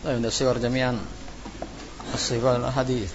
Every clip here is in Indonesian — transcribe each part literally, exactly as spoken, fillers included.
طيب من الصور جميعا الصور الحديث.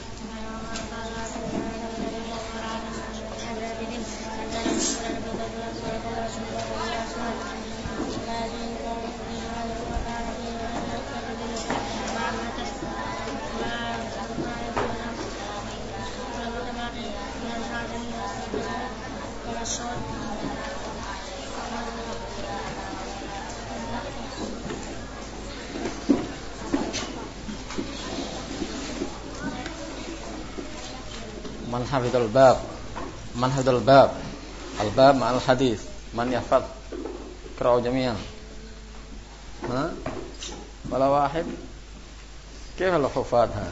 Man hafidhal bab, man hafidhal bab, al bab ma'al hadis, man yahfad, iqra'u jami'an. Ha? Wala wahid. Kayfa al-hufad ha?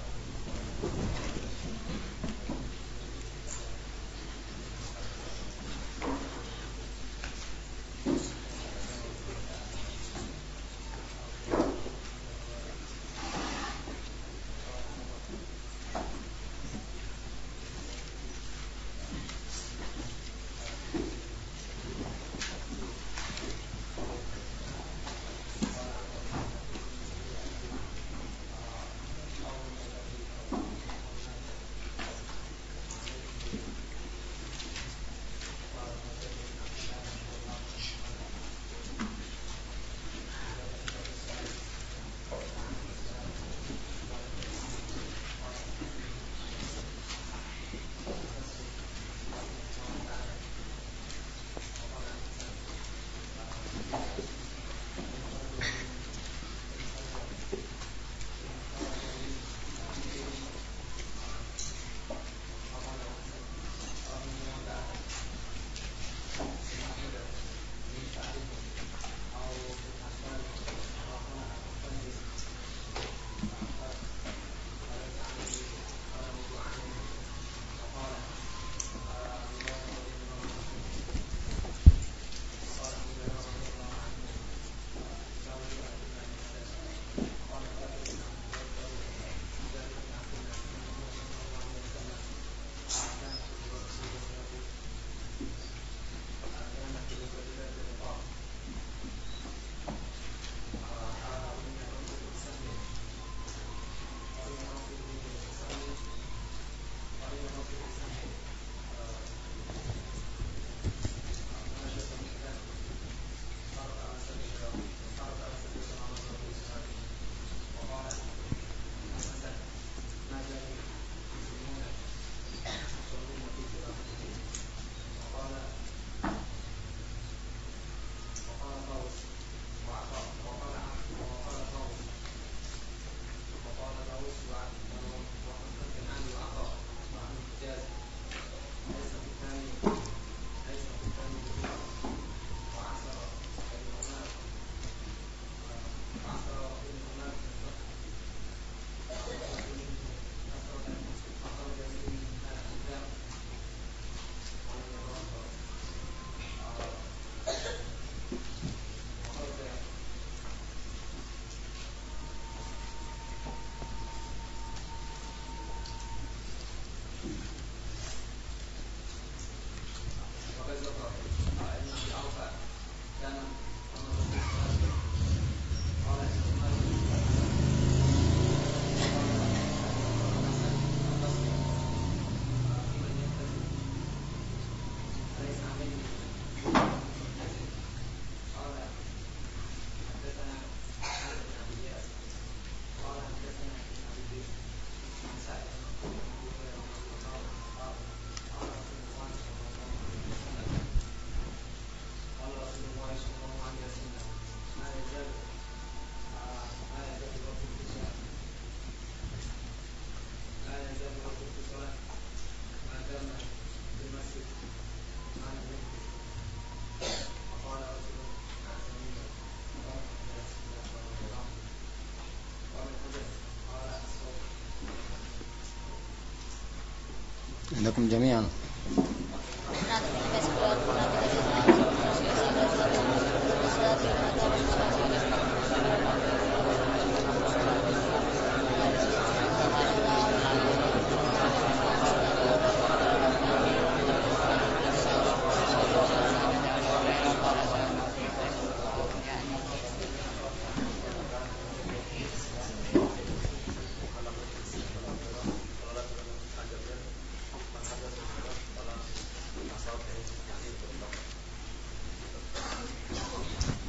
لكم جميعا.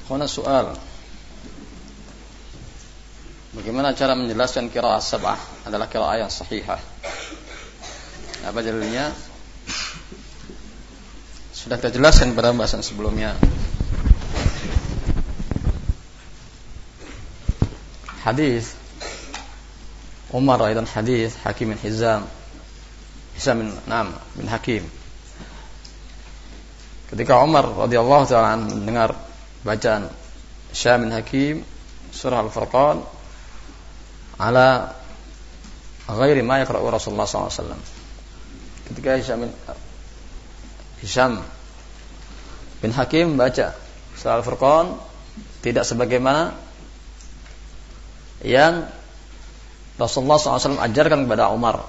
Huna soal. Bagaimana cara menjelaskan qiraah sab'ah adalah qiraah yang sahihah? Apa dalilnya? Sudah kita jelaskan pada pembahasan sebelumnya. Hadis Umar dan hadis Hakim bin Hizam Hizam bin Nam bin Hakim. Ketika Umar radhiyallahu taala mendengar bacaan Hizam bin Hakim surah Al-Furqan ala ghairi ma yaqra'u Rasulullah sallallahu alaihi wasallam. Ketika Hizam bin Hizam bin Hakim baca surah Al-Furqan tidak sebagaimana yang Rasulullah sallallahu alaihi wasallam ajarkan kepada Umar.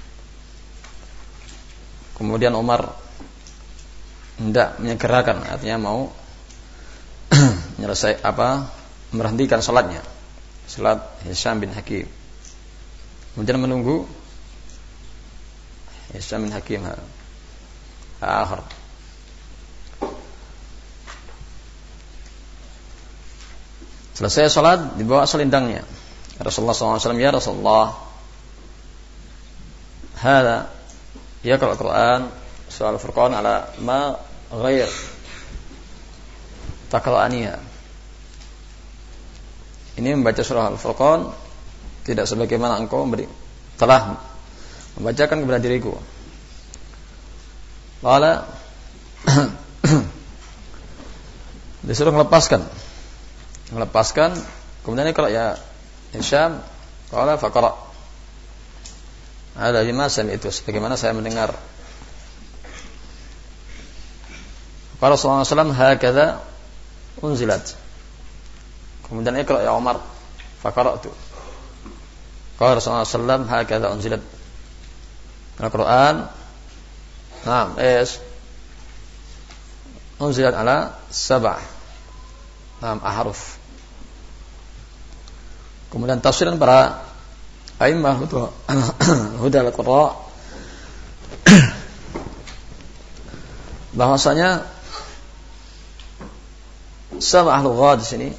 Kemudian Umar hendak menyegerakan, artinya mau menyelesai apa merhentikan salatnya, salat Hisham bin Hakim. Kemudian menunggu Hisham bin Hakim akhir. Selesai salat dibawa selendangnya. Rasulullah sallallahu alaihi wasallam, ya Rasulullah, hada yaqra al-Quran surah Al-Furqan ala ma ghair taqra'aniha. Ini membaca surah Al-Furqan tidak sebagaimana engkau memberi, telah membacakan kepada diriku. Qala disuruh melepaskan melepaskan kemudian kalau ya Hisham qala faqra. Ada lima sen itu sebagaimana saya mendengar. Qala sallallahu alaihi wasallam hakadha unzilat. Kemudian iqra ya Umar faqara'tu. Qala sallallahu alaihi wasallam hakadha unzilat. Al-Quran Naam, es unzilat ala sab'ah. Naam, ahruf. Kemudian tafsiran para a'immah huda al-qurra bahwasanya sab'ah lughat di sini.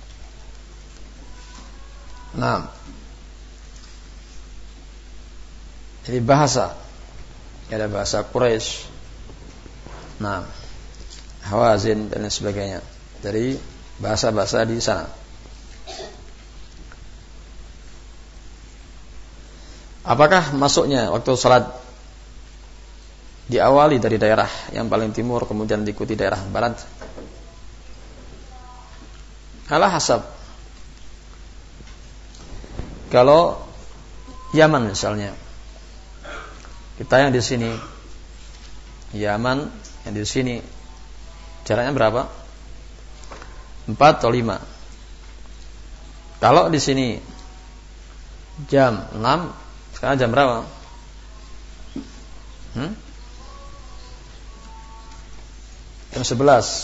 Nah, jadi bahasa, ada bahasa Quraisy, nah, Hawazin dan lain sebagainya, dari bahasa-bahasa di sana. Apakah masuknya waktu salat diawali dari daerah yang paling timur kemudian diikuti daerah barat? Ala hasab. Kalau Yaman misalnya, kita yang di sini, Yaman yang di sini, jaraknya berapa? Empat atau lima? Kalau di sini jam enam, sekarang jam berapa? Hmm? Jam sebelas.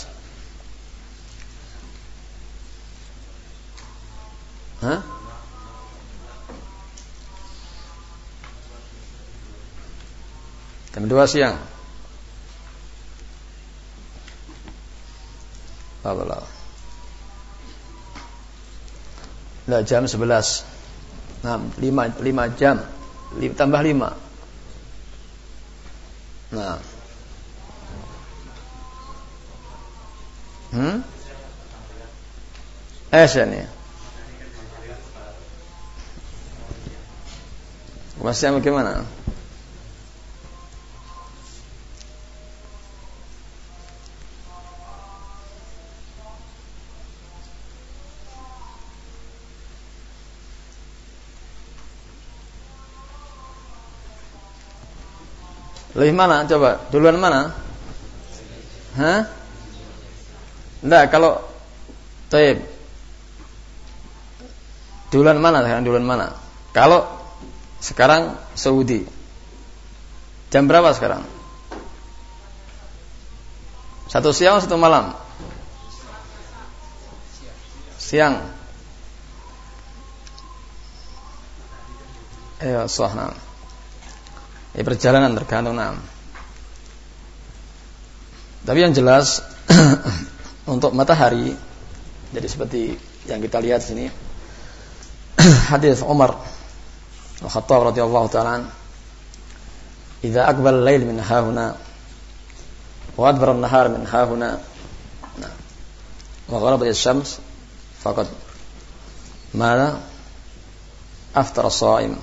Hah? Jam dua siang. Allah. Nah, jam sebelas. Nah, lima, lima jam. Tambah lima. Nah. Hmm? Eh, ini. Masih bagaimana? Lebih mana? Coba, duluan mana? Hah? Enggak, kalau Taib. Duluan mana? Sekarang duluan mana? Kalau sekarang Saudi. Jam berapa sekarang? Satu siang atau satu malam? Siang. Ayo, sahna. Ya, perjalanan tergantung nam. Tapi yang jelas untuk matahari Jadi seperti yang kita lihat sini hadis Umar Al-Khattab radhiyallahu ta'ala, "Idza aqbala al-lail min hahuna wa adbara an-nahar min hahuna wa gharabat asy-syams faqad mala aftara as-sha'im."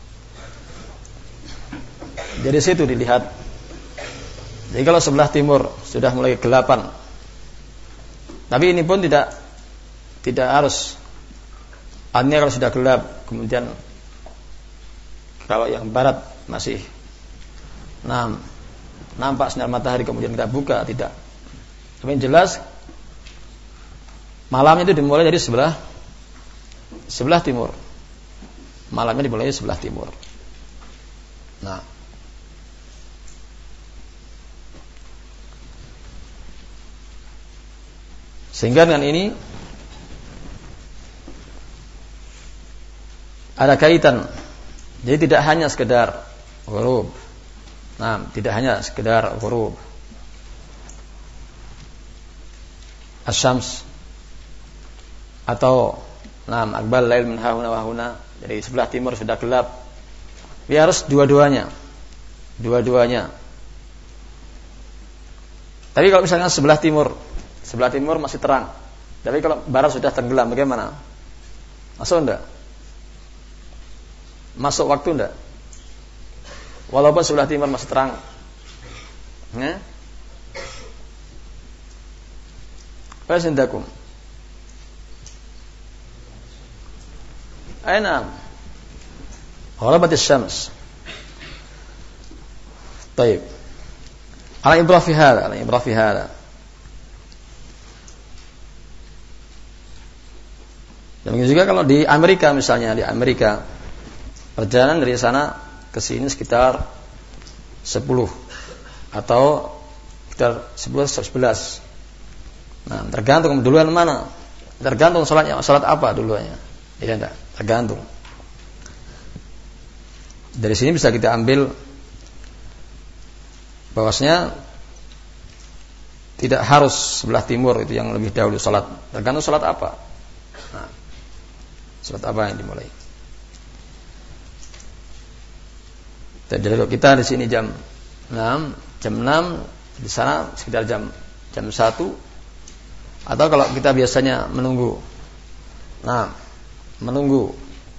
Dari situ dilihat. Jadi kalau sebelah timur sudah mulai gelapan, tapi ini pun tidak tidak harus. Artinya kalau sudah gelap, kemudian kalau yang barat masih nah, nampak sinar matahari, kemudian kita buka, tidak. Tapi yang jelas malam itu dimulai dari sebelah sebelah timur. Malamnya dimulai dari sebelah timur. Nah, sehingga dengan ini ada kaitan. Jadi tidak hanya sekedar ghurub. Nah, tidak hanya sekedar ghurub asy-syams atau nam aqbal lail min hahuna wa huna, dari sebelah timur sudah gelap. Dia harus dua-duanya. Dua-duanya. Tapi kalau misalnya sebelah timur Sebelah timur masih terang, tapi kalau barat sudah tenggelam, bagaimana? Masuk enggak? Masuk waktu enggak? Walaupun sebelah timur masih terang. Ya? Fasindakum. Aina? Gharabat asy-syams. Baik. Ala ibrah fi hada, ala ibrah fi hada. Demikian juga kalau di Amerika misalnya, di Amerika perjalanan dari sana ke sini sekitar sepuluh atau sekitar sepuluh atau sebelas. Nah, tergantung duluan mana. Tergantung salatnya, salat apa duluannya. Iya enggak? Tergantung. Dari sini bisa kita ambil bahwasanya tidak harus sebelah timur itu yang lebih dahulu salat. Tergantung salat apa. Nah, salat apa yang dimulai? Jadi kalau kita di sini jam enam, jam enam di sana sekitar jam jam satu, atau kalau kita biasanya menunggu. Nah, menunggu.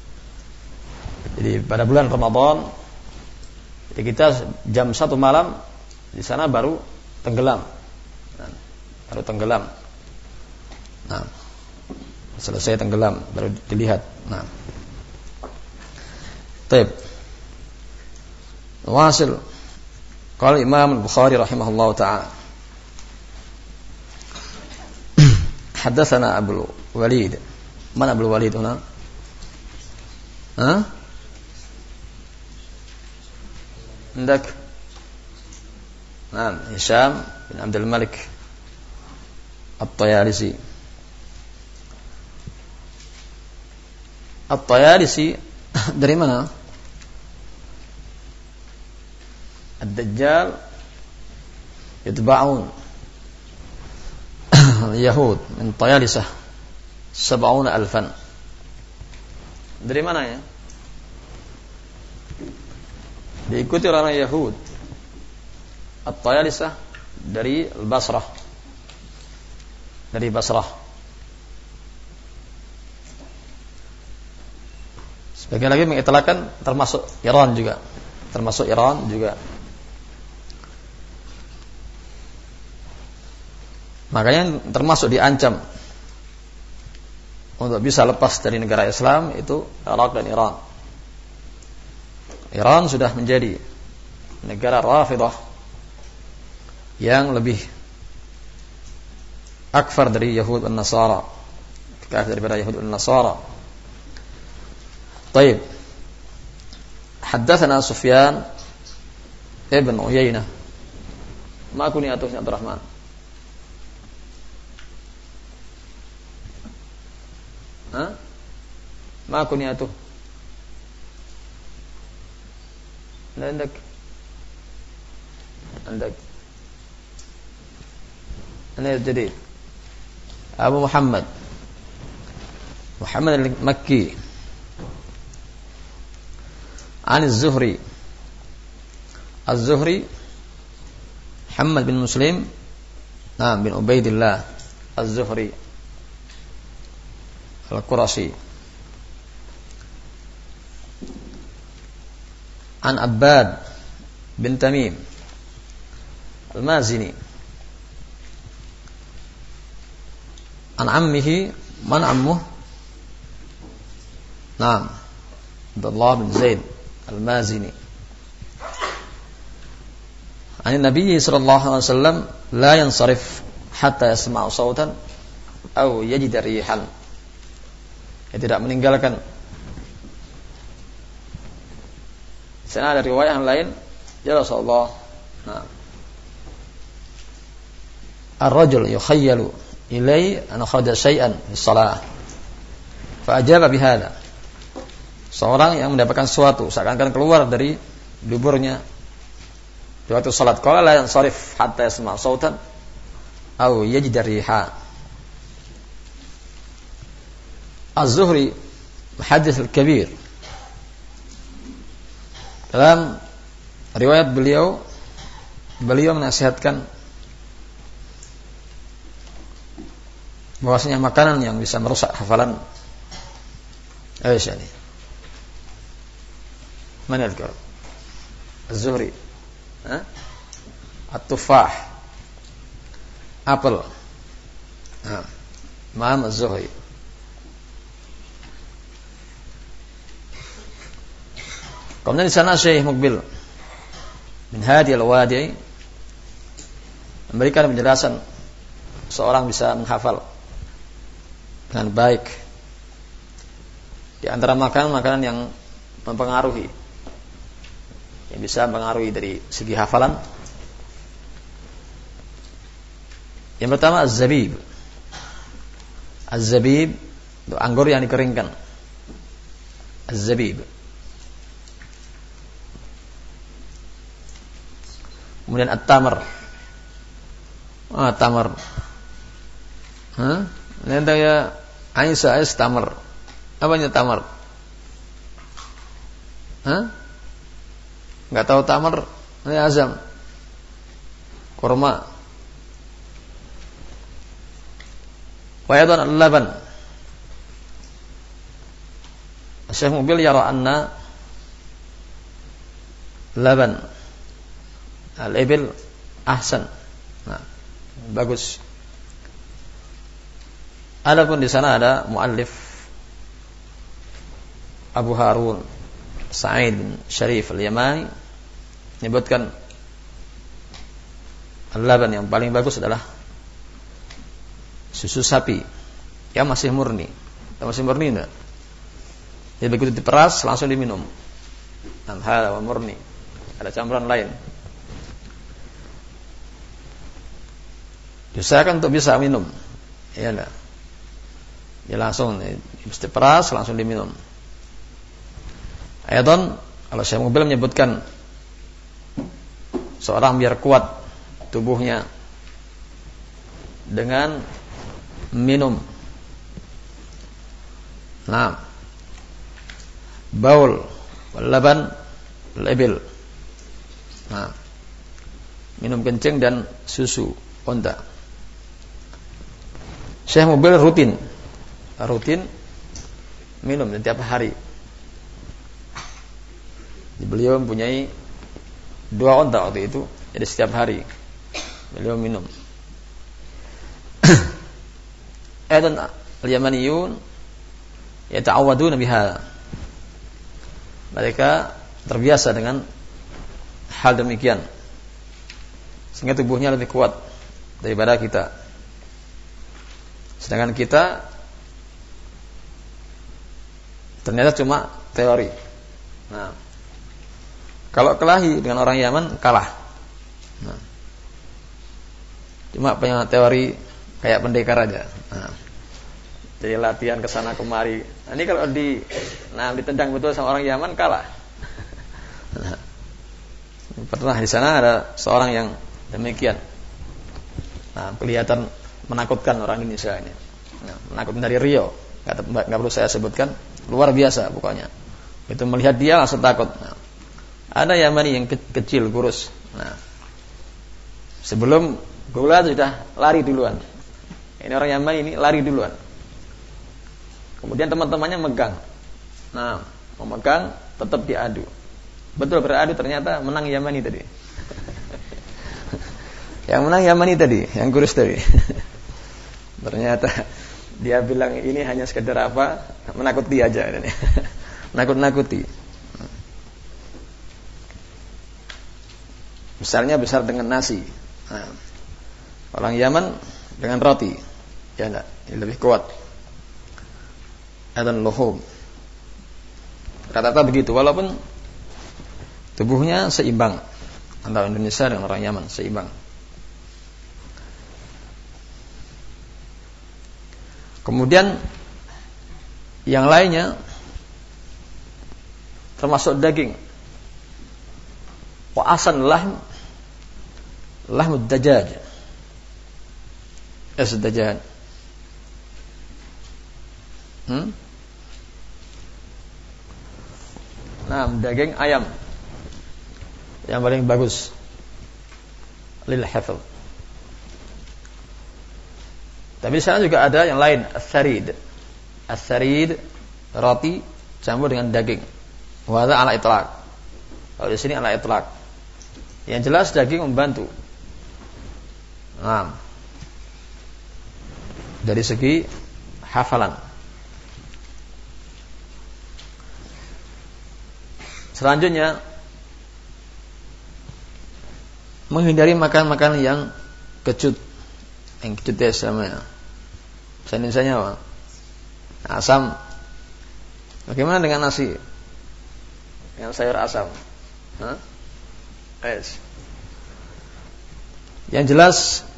Jadi pada bulan Ramadan, jadi kita jam satu malam di sana baru tenggelam. Nah, baru tenggelam. Nah, selesai tenggelam baru dilihat. Nah, taib. Wasil. Qala Imam Al-Bukhari rahimahullah ta'ala, Haddatsana Abu Walid. Mana Abu Walid huna? Hah? Hendak. Nah, Hisham bin Abdul Malik At-Tayalisi. At-Tayalisi dari mana? Ad-Dajjal yatba'un al-Yahud min Tayalisah sab'una alfan. Dari mana ya? Diikuti orang Yahud. At-Tayalisah dari Basrah. Dari Basrah. Sebagian lagi mengitlaqkan termasuk Iran juga. Termasuk Iran juga. Makanya termasuk diancam untuk bisa lepas dari negara Islam itu Irak dan Iran. Iran sudah menjadi negara Rafidah yang lebih akfar dari Yahud dan Nasara, kafir daripada Yahud dan Nasara. Baik. Haddatsana Sufyan ibn Uyainah. Ma kuniyatuhu Abdurrahman. Ha? Ma kuniyatuhu. عندك عندك أنا الجديد أبو محمد Muhammad al-Makki an az-Zuhri az-Zuhri Muhammad bin Muslim nah bin Ubaidillah az-Zuhri al-Qurashi an Abbad bin Tamim al-Mazini an ammihi man ammuh Naam Abdullah bin Zaid al-Mazini An Nabi sallallahu alaihi wasallam la yansarif hatta yasma'u sautan aw yajid rihan. Dia tidak meninggalkan. Sana ada riwayat yang lain, ya Rasulullah. Nah. Ar-rajul yukhayyalu ilai an kharaja syai'an fi shalah. Fa ajaba bihadza. Seorang yang mendapatkan sesuatu seakan-akan keluar dari duburnya di waktu salat, qala la yansarif hatta yasma' sautan aw yajid riha. Az-Zuhri muhaddits al-kabir, dalam riwayat beliau beliau menasihatkan bahwasanya makanan yang bisa merusak hafalan eh ini mana al-Qur'an Az-Zuhri ha? At-tufah apel ha. Imam Az-Zuhri kemudian di sana Syekh Muqbil bin Hadi Al-Wadi memberikan penjelasan seorang bisa menghafal dengan baik di antara makanan-makanan yang mempengaruhi, yang bisa mempengaruhi dari segi hafalan. Yang pertama az-zabib. Az-zabib itu anggur yang dikeringkan. Az-zabib. Kemudian at-tamar. Ah, tamar. Hah? Nanti ya Aisyah es tamar. Apanya tamar? Hah? Enggak tahu tamar? Ini azam. Kurma. Wa yadan al-laban. Syekh Mubil yara anna laban al-ibil ahsan. Nah, bagus. Adapun di sana ada muallif Abu Harun Sa'id bin Syarif al-Yamani menyebutkan al-laban yang paling bagus adalah susu sapi yang masih murni. Yang masih murni enggak? Jadi begitu diperas langsung diminum. Dan hal murni. Ada campuran lain. Diusahakan untuk bisa minum. Ya enggak? Ya langsung mesti peras langsung diminum. Ayatan kalau Syekh Mubil menyebutkan seorang biar kuat tubuhnya dengan minum. Nah, baul laban lebil. Nah, minum kencing dan susu onta. Syekh Mubil rutin rutin minum setiap hari. Beliau mempunyai dua onta waktu itu, jadi setiap hari beliau minum. Aidan al-Yamaniyun yata'awaduna biha. Mereka terbiasa dengan hal demikian, sehingga tubuhnya lebih kuat daripada kita. Sedangkan kita ternyata cuma teori. Nah, kalau kelahi dengan orang Yaman kalah. Nah, cuma punya teori kayak pendekar aja. Nah, jadi latihan kesana kemari. Nah, ini kalau di, nah ditendang betul sama orang Yaman kalah. Nah, pernah di sana ada seorang yang demikian. Nah, kelihatan menakutkan orang Indonesia ini. Nah, menakutkan dari Rio. nggak perlu saya sebutkan, luar biasa pokoknya. Itu melihat dia langsung takut. Nah, ada Yamani yang ke- kecil, kurus. Nah, sebelum bola sudah lari duluan. Ini orang Yamani ini lari duluan. Kemudian teman-temannya megang. Nah, memegang tetap diadu. Betul beradu, ternyata menang Yamani tadi. Yang menang Yamani tadi, yang kurus tadi. Ternyata dia bilang ini hanya sekedar apa? Menakuti aja. Nakut-nakuti. Besarnya besar dengan nasi. Nah, orang Yaman dengan roti. Ya enggak, ini lebih kuat. Dan luhum. Rata-rata begitu, walaupun tubuhnya seimbang antara Indonesia dengan orang Yaman, seimbang. Kemudian yang lainnya termasuk daging. Wa asan lahm lahmud dajjaj. Es dajjaj. Hmm? Nah, daging ayam yang paling bagus lil hafal. Tapi di sana juga ada yang lain, as-sarid. As-sarid roti campur dengan daging. Wa hadza ala itlaq. Kalau di sini ala itlaq. Yang jelas daging membantu. Nah, dari segi hafalan. Selanjutnya, menghindari makan-makan yang kecut. Yang kecut ya sama. Bahasa Indonesianya apa? Asam. Bagaimana dengan nasi? Dengan sayur asam? Hah? Yes. Yang jelas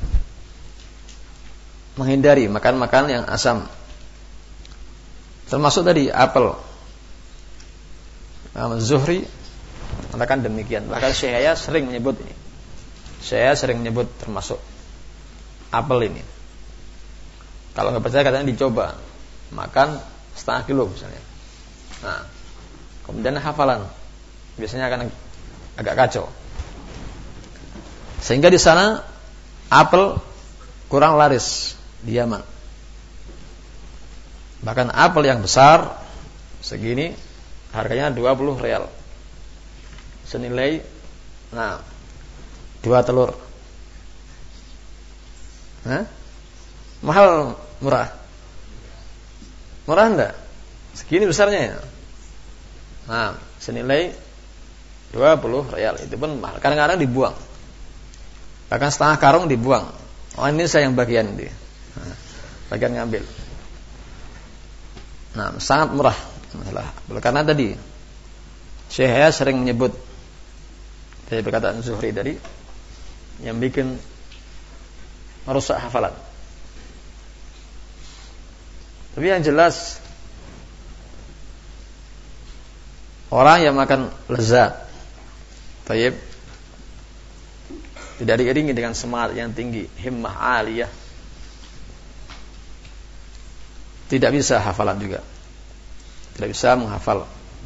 menghindari makan-makan yang asam. Termasuk tadi apel. Imam Zuhri mengatakan demikian. Bahkan Syekh sering menyebut ini. Syekh sering menyebut termasuk apel ini. Kalau nggak percaya katanya dicoba makan setengah kilo misalnya. Nah, kemudian hafalan biasanya akan agak kacau. Sehingga di sana apel kurang laris di Yaman. Bahkan apel yang besar segini harganya dua puluh real. Senilai nah dua telur. Hah? Mahal murah? Murah enggak? Segini besarnya ya. Nah, senilai dua puluh real. Itu pun mahal. Kadang-kadang dibuang. Bahkan setengah karung dibuang. Oh, ini saya yang bagian ini. Nah, bagian ngambil. Nah, sangat murah. Masalah. Karena tadi Syekh sering menyebut dari perkataan Zuhri tadi yang bikin merusak hafalan. Tapi yang jelas orang yang makan lezat, tayyib, tidak diiringi dengan semangat yang tinggi, himmah aliyah, tidak bisa hafalan juga, tidak bisa menghafal.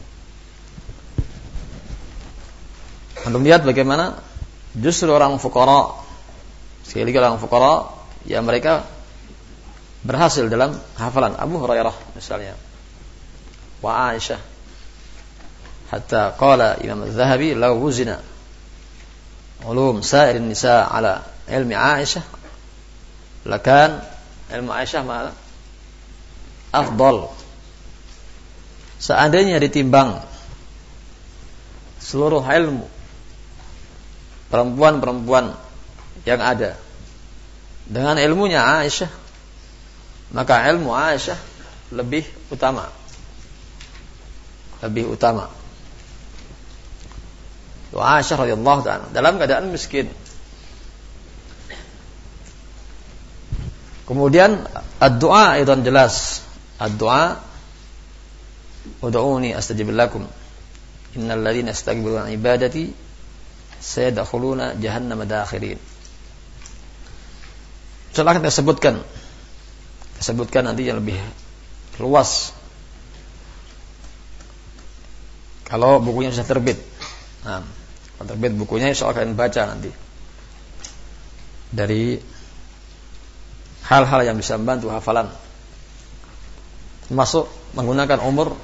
Anda lihat bagaimana justru orang fuqara, sekali lagi orang fuqara, ya mereka berhasil dalam hafalan. Abu Hurairah misalnya, wa Aisyah, hatta qala Imam Az-Zahabi law wuzina ulum sa'ir nisa ala ilmi Aisyah lakan ilmu Aisyah ma afdal. Seandainya ditimbang seluruh ilmu perempuan-perempuan yang ada dengan ilmunya Aisyah, maka ilmu Aisyah lebih utama. Lebih utama. Aisyah radhiyallahu ta'ala dalam keadaan miskin. Kemudian ad-du'a itu jelas. Ad-du'a ud'uni astajib lakum. Innal ladzina yastakbiruna 'an ibadati sayadkhuluna jahannama dakhirin. Setelah kita sebutkan Sebutkan nanti yang lebih luas. Kalau bukunya sudah terbit. Nah, kalau terbit bukunya insya Allah kalian baca nanti. Dari hal-hal yang bisa membantu hafalan. Termasuk menggunakan umur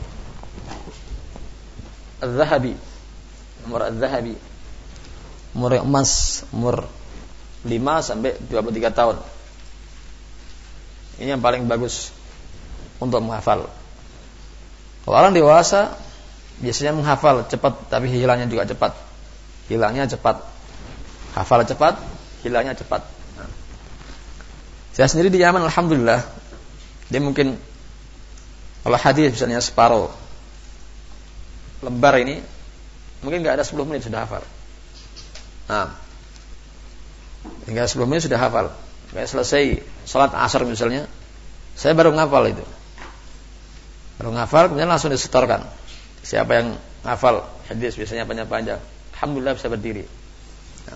al-zahabi. Umur al-zahabi. Umur yang emas, umur lima sampai dua puluh tiga tahun. Ini yang paling bagus untuk menghafal. Kalau orang dewasa biasanya menghafal cepat, tapi hilangnya juga cepat. Hilangnya cepat. Hafal cepat, hilangnya cepat. Nah. Saya sendiri di Yaman, alhamdulillah, dia mungkin kalau hadis misalnya separuh lembar ini, mungkin nggak ada sepuluh menit sudah hafal. Nah, hingga sepuluh menit sudah hafal. Kayak selesai salat asar misalnya, saya baru ngafal itu. Baru ngafal, kemudian langsung disetorkan. Siapa yang ngafal hadis biasanya panjang-panjang, alhamdulillah bisa berdiri. Nah.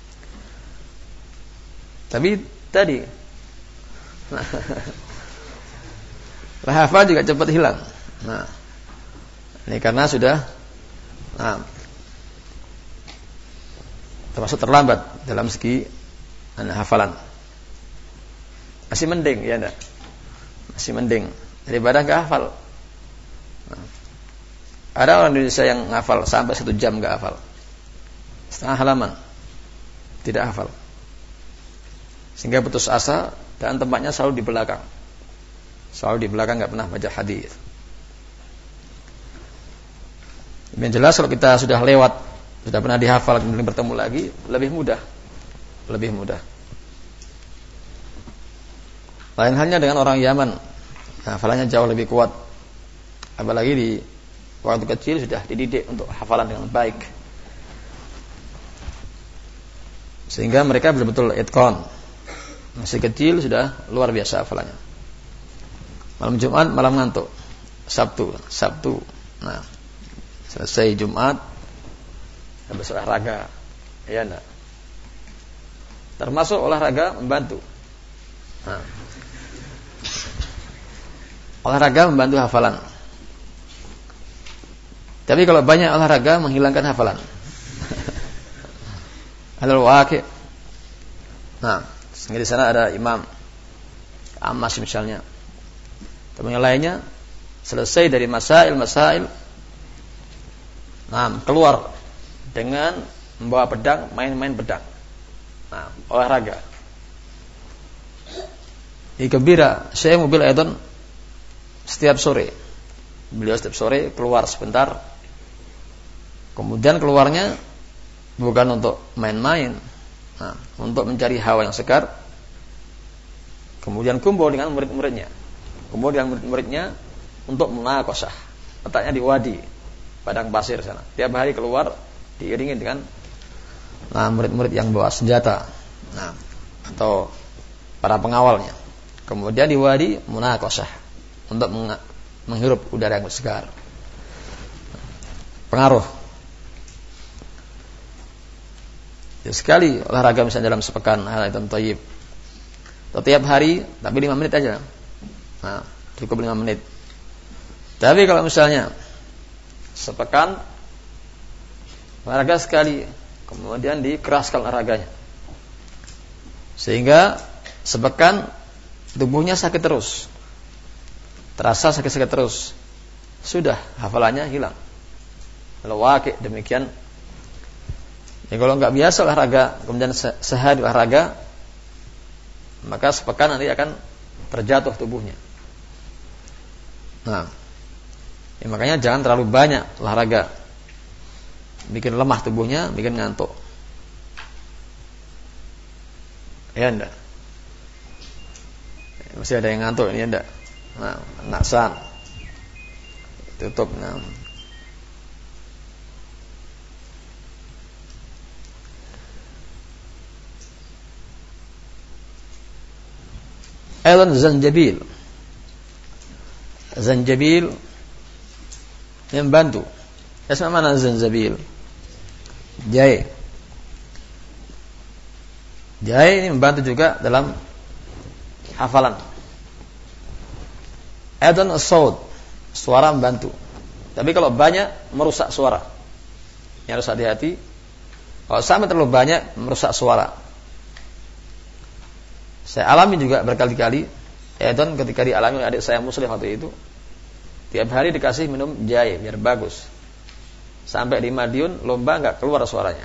Tapi tadi, nah, hafal juga cepat hilang. Nah, ini karena sudah, nah, termasuk terlambat dalam segi hafalan. Masih mending, ya enggak? Masih mending daripada enggak hafal. Nah, ada orang Indonesia yang ngafal sampai satu jam enggak hafal, setengah halaman tidak hafal, sehingga putus asa dan tempatnya selalu di belakang, selalu di belakang, enggak pernah baca hadis. Yang jelas kalau kita sudah lewat, sudah pernah dihafal, kemudian bertemu lagi, lebih mudah, lebih mudah. Lain halnya dengan orang Yaman, hafalannya jauh lebih kuat, apalagi di waktu kecil sudah dididik untuk hafalan dengan baik, sehingga mereka betul-betul itqan. Masih kecil sudah luar biasa hafalannya. Malam Jumat malam ngantuk, Sabtu Sabtu, nah selesai Jumat habis olahraga, ya enggak? Termasuk olahraga membantu. Nah, olahraga membantu hafalan. Tapi kalau banyak olahraga menghilangkan hafalan. Ada waqi'. Nah, di sana ada Imam Amas misalnya. Teman yang lainnya selesai dari masail-masail, nah, keluar dengan membawa pedang, main-main pedang. Nah, olahraga. Ini gembira. Saya mobil Aidon setiap sore. Beliau setiap sore keluar sebentar. Kemudian keluarnya bukan untuk main-main, nah, untuk mencari hawa yang segar. Kemudian kumpul dengan murid-muridnya. Kumpul dengan murid-muridnya untuk munaqashah. Letaknya di wadi, padang pasir sana. Tiap hari keluar diiringi dengan, nah, murid-murid yang bawa senjata, nah, atau para pengawalnya. Kemudian di wadi munaqashah untuk menghirup udara yang segar. Pengaruh. Ya sekali olahraga misalnya dalam sepekan, hal itu thayyib. Atau tiap hari, tapi lima menit aja. Nah, cukup lima menit. Tapi kalau misalnya sepekan olahraga sekali, kemudian dikeraskan olahraganya, sehingga sepekan tubuhnya sakit terus, terasa sakit-sakit terus, sudah hafalannya hilang. Kalau waqi' demikian. Ya, kalau nggak biasa olahraga, kemudian sehari olahraga, maka sepekan nanti akan terjatuh tubuhnya. Nah, ya makanya jangan terlalu banyak olahraga, bikin lemah tubuhnya, bikin ngantuk. Ya enggak? Masih ada yang ngantuk ini enggak? Nah, naksan. Tutup. Nah. Aidan zanjabil. Zanjabil yang membantu. Asma mana zanjabil? Jahe. Jahe ini membantu juga dalam hafalan. Aidan as-saut, suara membantu. Tapi kalau banyak merusak suara. Yang harus hati-hati. Kalau sampai terlalu banyak merusak suara. Saya alami juga berkali-kali. Aidan ketika dialami oleh adik saya muslim waktu itu. Tiap hari dikasih minum jahe biar bagus. Sampai di Madiun lomba enggak keluar suaranya.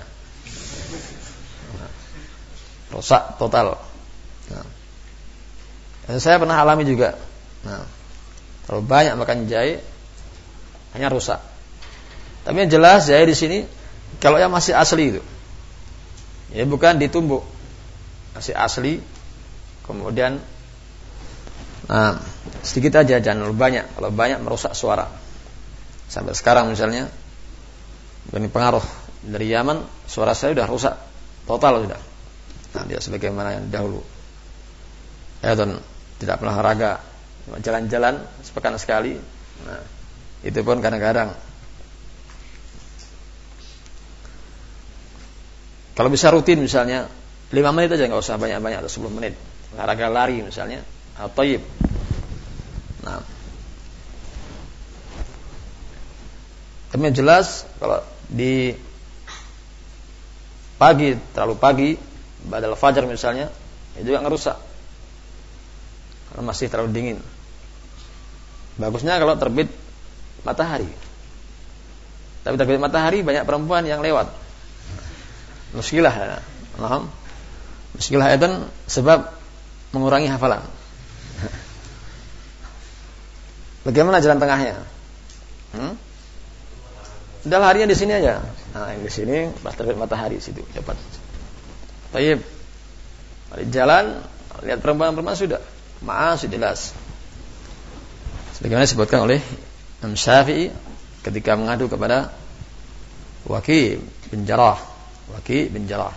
Rusak total. Nah. Dan saya pernah alami juga. Nah, terlalu banyak makan jahe hanya rusak. Tapi yang jelas jahe di sini kalau yang masih asli itu, ya bukan ditumbuk, masih asli. Kemudian, nah, sedikit aja jangan terlalu banyak. Kalau banyak merusak suara. Sampai sekarang misalnya, ini pengaruh dari Yaman, suara saya sudah rusak total sudah. Nah, dia sebagaimana yang dahulu. Ya, dan tidak pernah olahraga, jalan-jalan sepekan sekali. Nah, itu pun kadang-kadang. Kalau bisa rutin misalnya lima menit aja, nggak usah banyak-banyak, atau sepuluh menit. Olahraga lari misalnya, atau tayyib. Nah, tapi yang jelas kalau di pagi, terlalu pagi, badal fajar misalnya, itu juga ngerusak. Karena masih terlalu dingin. Bagusnya kalau terbit matahari. Tapi terbit matahari banyak perempuan yang lewat. Muskilah, paham? Muskilah itu sebab mengurangi hafalan. Bagaimana jalan tengahnya? Hmm? Udah harinya di sini aja. Nah, yang di sini pas terbit matahari situ dapat. Baik. Jalan lihat perempuan-perempuan sudah. Maaf, jelas. Sebagaimana disebutkan oleh Imam Syafi'i ketika mengadu kepada Waki bin Jarrah. Waki bin Jarrah.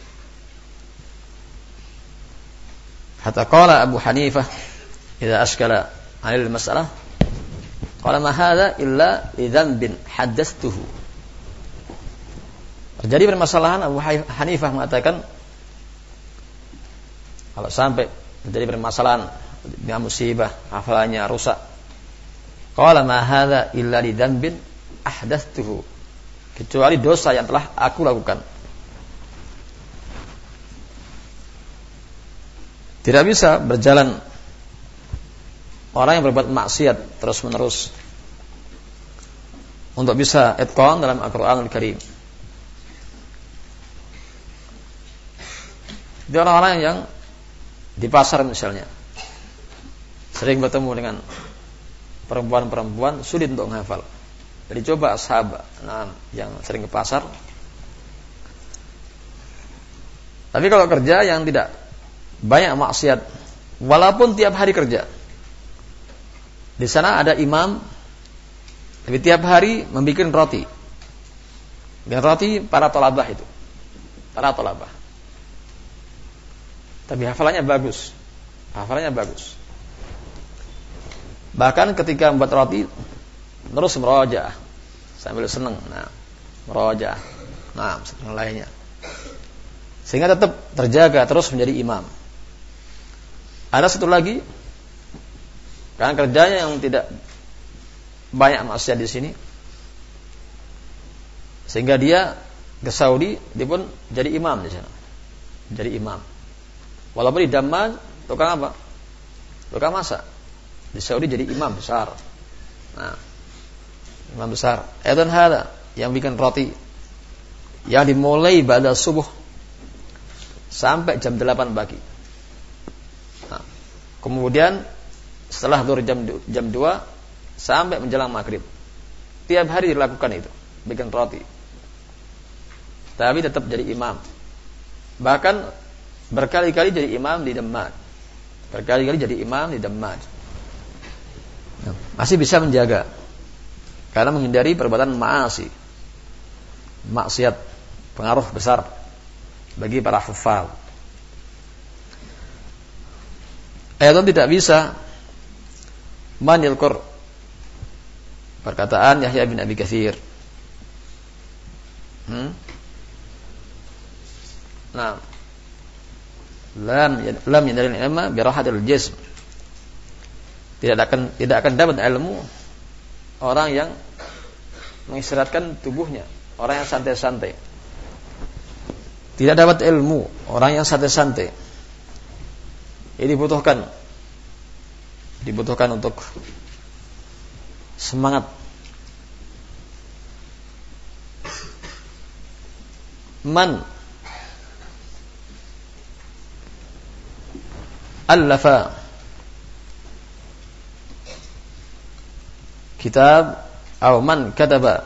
Hatta qala Abu Hanifah idza ashkala 'ala al-mas'alah qala ma hadha illa li dhanbin haddathtuhu. Terjadi permasalahan, Abu Hanifah mengatakan kalau sampai terjadi permasalahan dengan musibah, hafalannya rusak. Qala ma hadza illa li dhanbin ahdathtuhu. Kecuali dosa yang telah aku lakukan. Tidak bisa berjalan orang yang berbuat maksiat terus-menerus untuk bisa itqan dalam Al-Qur'anul Karim. Itu orang-orang yang di pasar misalnya sering bertemu dengan perempuan-perempuan, sulit untuk menghafal. Jadi coba sahabat nah, yang sering ke pasar. Tapi kalau kerja yang tidak banyak maksiat, walaupun tiap hari kerja, di sana ada imam, tapi tiap hari membuat roti. Dan roti para tolabah itu, para tolabah. Tapi hafalannya bagus, hafalannya bagus. Bahkan ketika membuat roti, terus meroja sambil senang, nah, meroja, nah, yang lainnya, sehingga tetap terjaga terus menjadi imam. Ada satu lagi, karena kerjanya yang tidak banyak maksiat di sini, sehingga dia ke Saudi, dia pun jadi imam di sana, jadi imam. Walaupun di Dammam tukang apa? Tukang masak. Di Saudi jadi imam besar. Nah, imam besar. Aidan hada yang bikin roti yang dimulai pada subuh sampai jam delapan pagi. Nah, kemudian setelah zuhur jam jam dua sampai menjelang maghrib. Tiap hari dilakukan itu, bikin roti. Tapi tetap jadi imam. Bahkan berkali-kali jadi imam di Dammam. Berkali-kali jadi imam di Dammam. Nah, masih bisa menjaga karena menghindari perbuatan ma'asi. Maksiat pengaruh besar bagi para hufal. Ayatun tidak bisa manilkur perkataan Yahya bin Abi Katsir. Hmm? Nah, lam lam yadil ilma bi rahatil jism. Tidak akan tidak akan dapat ilmu orang yang mengistirahatkan tubuhnya, orang yang santai-santai. Tidak dapat ilmu orang yang santai-santai. Ini dibutuhkan dibutuhkan untuk semangat. Man allafa kitab atau man kataba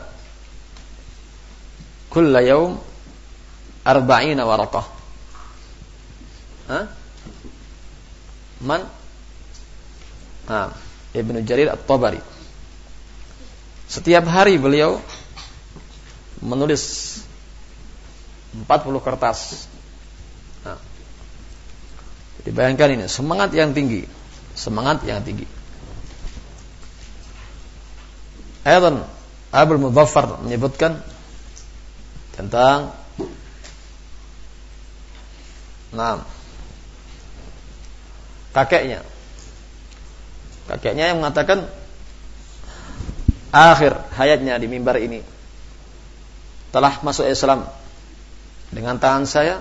kulla yawm arba'ina waraqah. Hah? Man? Nah, Ibnu Jarir At-Tabari. Setiap hari beliau menulis empat puluh kertas. Nah, dibayangkan ini semangat yang tinggi, semangat yang tinggi. Ayatan Abul Mudhaffar menyebutkan tentang nah kakeknya. Kakeknya yang mengatakan akhir hayatnya di mimbar ini telah masuk Islam dengan tangan saya.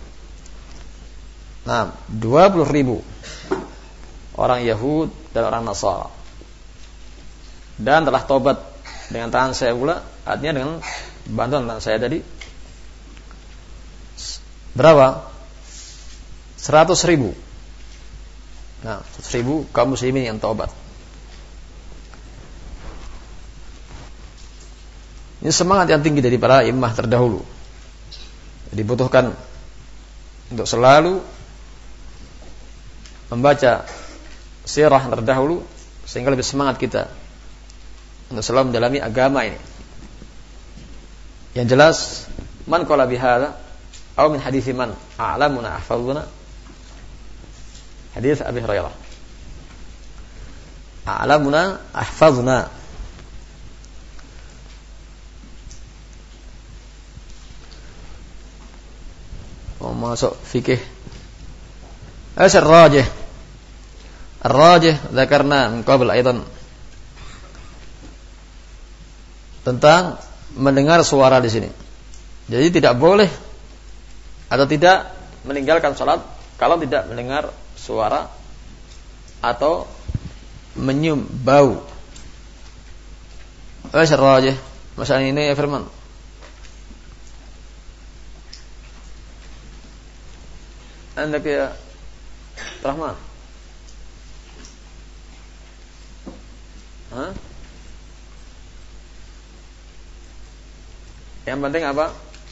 Nah, dua puluh ribu orang Yahud dan orang Nasara. Dan telah tobat dengan tangan saya pula, artinya dengan bantuan tangan saya tadi. Berapa? Seratus ribu. Nah, seratus ribu kaum muslimin yang tobat. Ini semangat yang tinggi dari para imam terdahulu. Dibutuhkan untuk selalu membaca sirah terdahulu sehingga lebih semangat kita untuk selalu mendalami agama ini. Yang jelas, man qala bihadza aw min hadithi man a'lamuna ahfazuna. Hadis Abi Hurairah. A'lamuna ahfazuna. Oh, masuk fikih. As-rajih. Ar-rajih dzakarna min qabl aidan. Tentang mendengar suara di sini. Jadi tidak boleh atau tidak meninggalkan salat kalau tidak mendengar suara atau menyium bau. As-rajih. Masalah ini ya firman. Anda ya Rahman. Hah? Yang penting apa?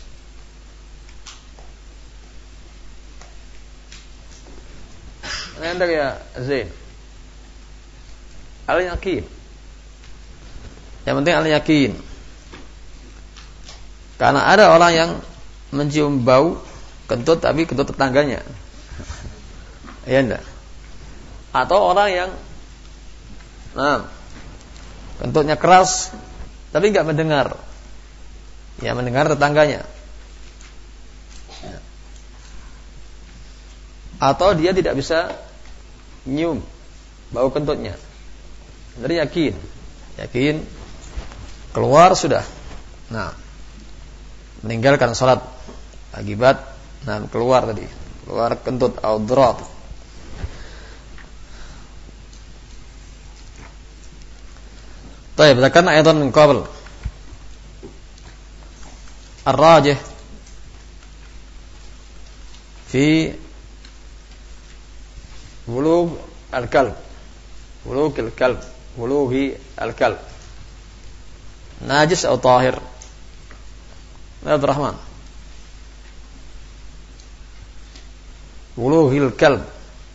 Anda ya Zain. Al-yakin. Yang penting al-yakin. Karena ada orang yang mencium bau kentut tapi kentut tetangganya. Ya enggak? Atau orang yang nah, kentutnya keras tapi enggak mendengar. Ya mendengar tetangganya. Atau dia tidak bisa nyium bau kentutnya. Jadi yakin, yakin keluar sudah. Nah, meninggalkan salat akibat nah keluar tadi, keluar kentut atau drat. Baik, zakarna aidan min qabl. Ar-rajih fi bulugh al-kalb. Bulugh al-kalb, bulughi al-kalb. Najis atau tahir? Abdul Rahman. Bulughi al-kalb.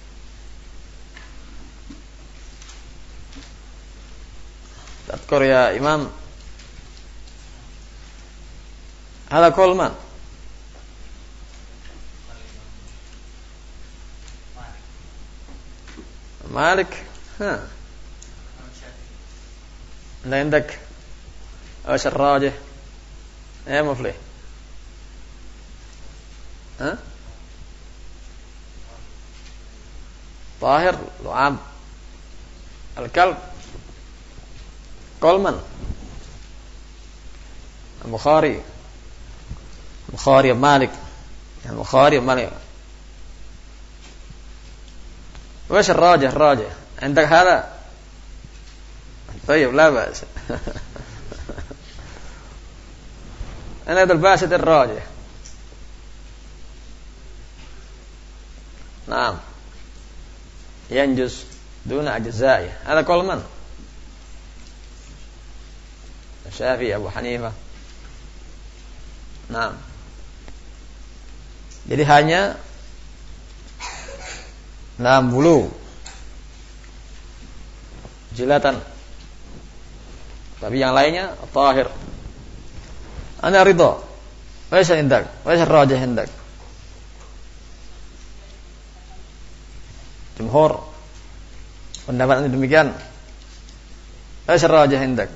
Tadhkur ya Imam. Hada qaul man? Malik. Ha. Anda عندك ايش الراجح يا مفلح؟ ها؟ طاهر لعاب Al-kalb Kolman Al-Bukhari Bukhari Malik Al-Bukhari Malik وش الراجح الراجح عندك هذا طيب لا بأس أنا هذا الباسط الراجح نعم ينجز دون أجزائه هذا قول من الشافعي أبو حنيفة نعم jadi hanya enam bulu jilatan, tapi yang lainnya tahir. Ana ridha. Waisa indak? Waisa rajih indak? Jumhur pendapat demikian. Waisa rajih indak?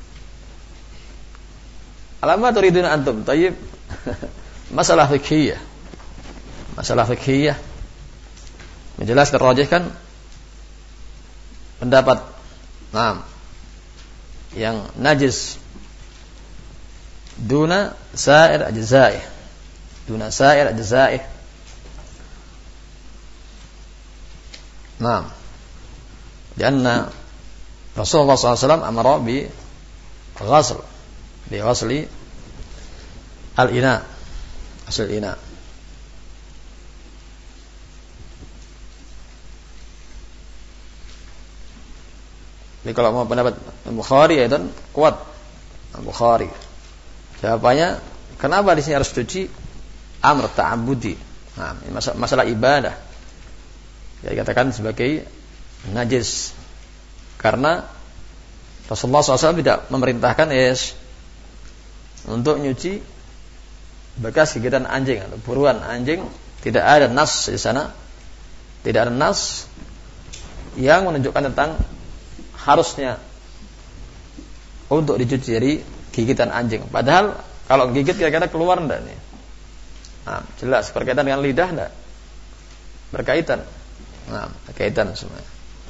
Alamat turiduna antum? Tayyib. Masalah fikhiyah. Masalah fikhiyah menjelaskan rajihkan pendapat nah yang najis duna sa'ir ajza'i duna sa'ir ajza'i nah karena Rasulullah sallallahu alaihi wasallam amara bi ghasl bi ghasli al-ina asal ina. Jadi kalau mau pendapat Bukhari ya dan kuat Bukhari. Jawabannya kenapa di sini harus cuci? Amr ta'abbudi. Nah, ini masalah, masalah ibadah. Ya dikatakan sebagai najis karena Rasulullah shallallahu alaihi wasallam tidak memerintahkan yes untuk nyuci bekas gigitan anjing atau buruan anjing. Tidak ada nas di sana. Tidak ada nas yang menunjukkan tentang harusnya untuk dicuci dari gigitan anjing. Padahal kalau gigit kira-kira keluar enggak nih? Nah, jelas berkaitan dengan lidah enggak? Berkaitan. Nah, berkaitan semua.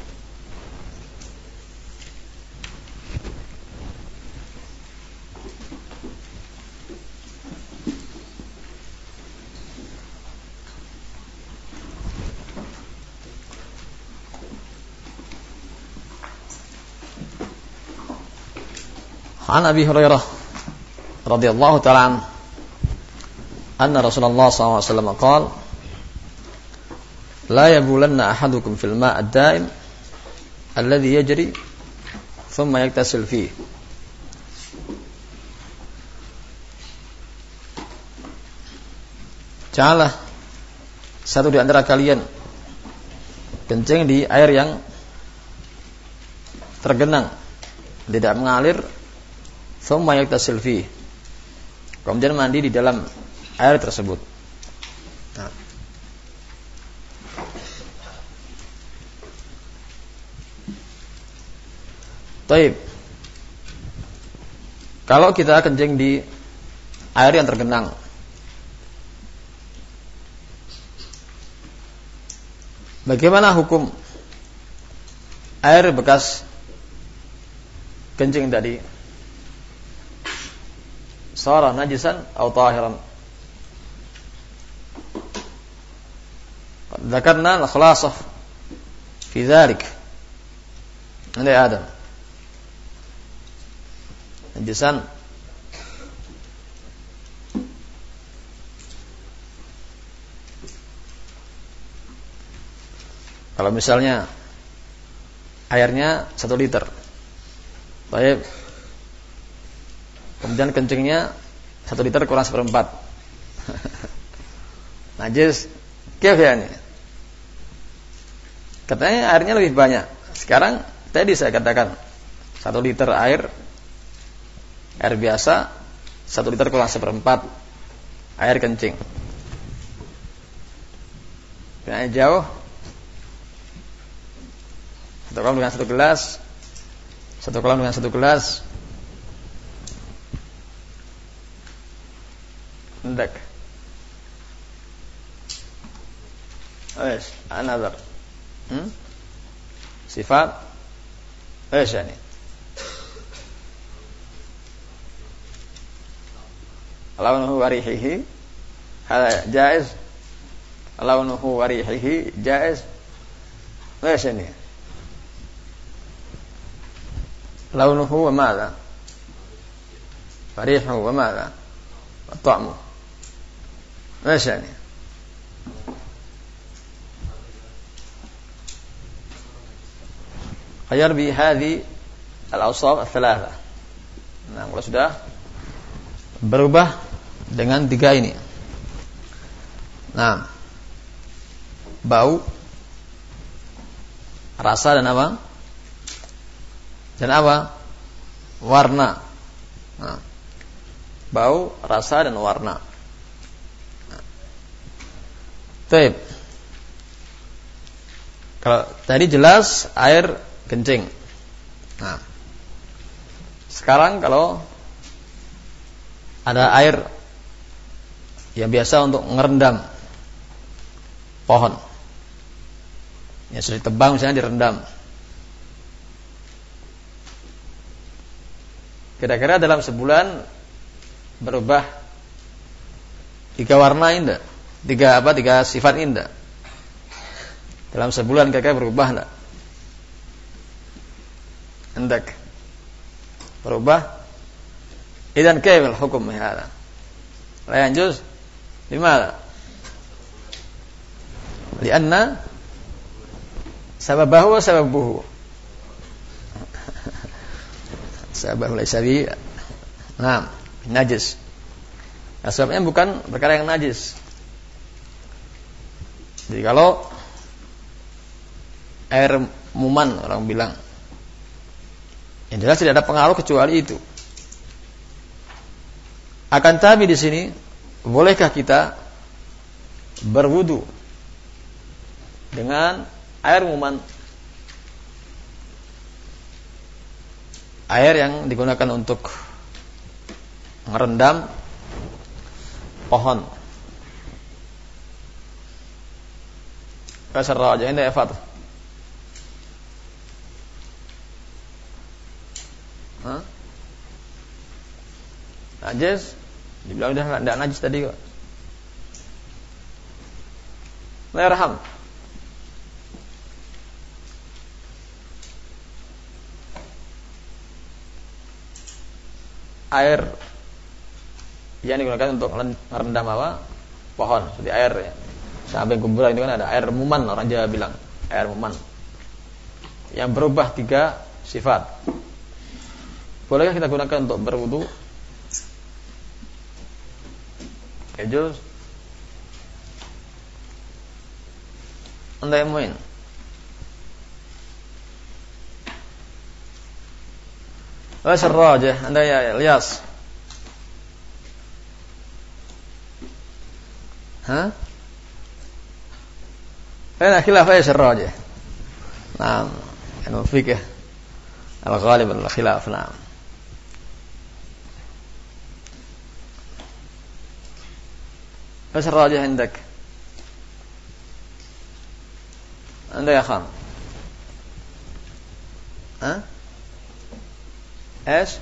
An Abi Hurairah radhiyallahu ta'ala an anna Rasulullah sallallahu alaihi wasallam qala la yabulanna ahadukum fil ma' ad-da'im alladhi yajri thumma yaktasil fihi. Janganlah satu di antara kalian kencing di air yang tergenang, tidak mengalir, thumma yaktasil fihi, kemudian mandi di dalam air tersebut. Nah. Taib. Kalau kita kencing di air yang tergenang, bagaimana hukum air bekas kencing tadi? Sara najisan atau tahiran? Dzakarna al-khulasah fi dzalik. Anda Adam. Najisan kalau misalnya airnya satu liter, baik, kemudian kencingnya satu liter kurang seperempat, najis, kif ya ini? Katanya airnya lebih banyak. Sekarang tadi saya katakan satu liter air, air biasa, satu liter kurang seperempat air kencing. Yang jauh, satu kolam dengan satu gelas, satu kolam dengan satu gelas. Hendak. Ayo, another. Hmm? Sifat ايش يعني لونه وريحه هذا جائز لونه وريحه جائز ايش يعني لونه وماذا وريحه وماذا طعمه ايش يعني غير بهذه الأوصاف الثلاثة. Nah, kalau sudah berubah dengan tiga ini. Nah, bau, rasa dan apa? Dan apa? Warna. Nah, bau, rasa dan warna. Nah. Baik. Kalau tadi jelas air kencing. Nah, sekarang kalau ada air yang biasa untuk ngerendam pohon, ya sudah ditebang misalnya direndam. Kira-kira dalam sebulan berubah tiga warna indah, tiga apa? Tiga sifat indah. Dalam sebulan kira-kira berubah enggak? Hendak berubah. Idan kayfa al-hukm hada? La yanjuz? Limadha? Lianna sababahu wa sababuhu. Sababahu laysa bi Naam, najis. Nah, sebabnya bukan perkara yang najis. Jadi kalau air muman orang bilang, yang jelas tidak ada pengaruh kecuali itu. Akan tapi di sini, bolehkah kita berwudu dengan air muman? Air yang digunakan untuk merendam pohon. Kasar raja ini efat. Hah? Najis? Dibilang udah tidak najis tadi kok. La yarham. Air yang digunakan untuk merendam apa? Pohon, seperti air ya. Sampai kuburan itu kan ada air muman, orang Jawa bilang, air muman. Yang berubah tiga sifat. Bolehkah kita gunakan untuk berwudu? Yajuz. Anda yang main. Wais ar-rajih, Anda ya Ilyas. Ha? Ana khilaf ايش الراجح. نعم. يعني الفقه الغالب الخلاف. نعم. ايش الراجح عندك؟ أنت يا خان. ها؟ ايش؟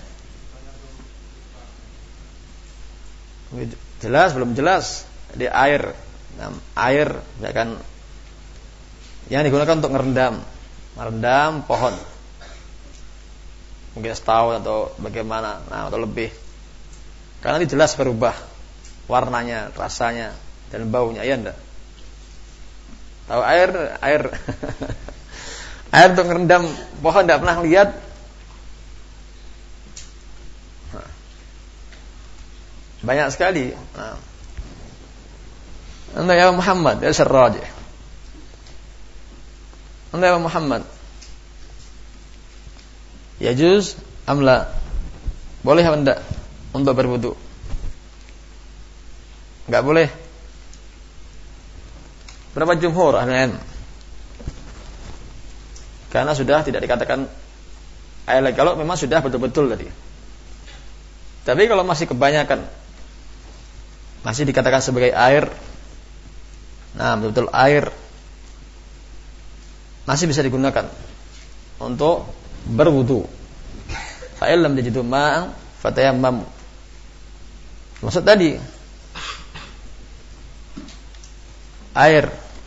Jelas belum jelas? Di air, nah, air ya kan yang digunakan untuk ngerendam, merendam pohon, mungkin setahun atau bagaimana, nah atau lebih. Karena ini jelas berubah warnanya, rasanya dan baunya, ya enggak? Tahu air, air, air untuk ngerendam pohon enggak pernah lihat. Nah, banyak sekali. Nah. Anda ya Muhammad, ya Syarrajih. Anda ya Muhammad. Yajuz amla. Boleh apa enggak untuk berwudu? Enggak boleh. Berapa jumhur ahli ilmu? Karena sudah tidak dikatakan air lagi. Kalau memang sudah betul-betul tadi. Tapi kalau masih kebanyakan, masih dikatakan sebagai air, nah betul-betul air, masih bisa digunakan untuk berwudu. Fa illam tajidu ma'an fatayammamu. Maksud tadi air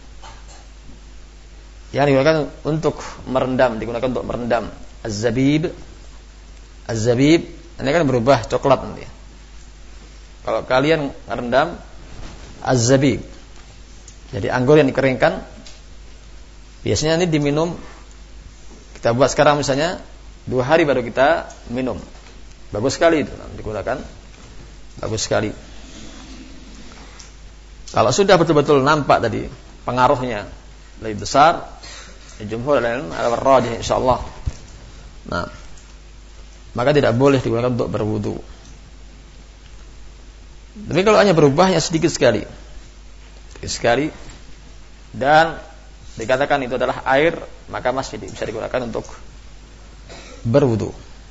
yang digunakan untuk merendam, digunakan untuk merendam az-zabib. Az-zabib ini kan berubah coklat nanti. Kalau kalian merendam az-zabib, jadi anggur yang dikeringkan, biasanya ini diminum. Kita buat sekarang misalnya dua hari baru kita minum. Bagus sekali itu digunakan. Bagus sekali. Kalau sudah betul-betul nampak tadi pengaruhnya lebih besar, jumhur lain ada rajih insyaallah. Nah, maka tidak boleh digunakan untuk berwudu. Tapi kalau hanya berubahnya sedikit sekali, sedikit sekali, dan dikatakan itu adalah air, maka masih bisa digunakan untuk berwudu.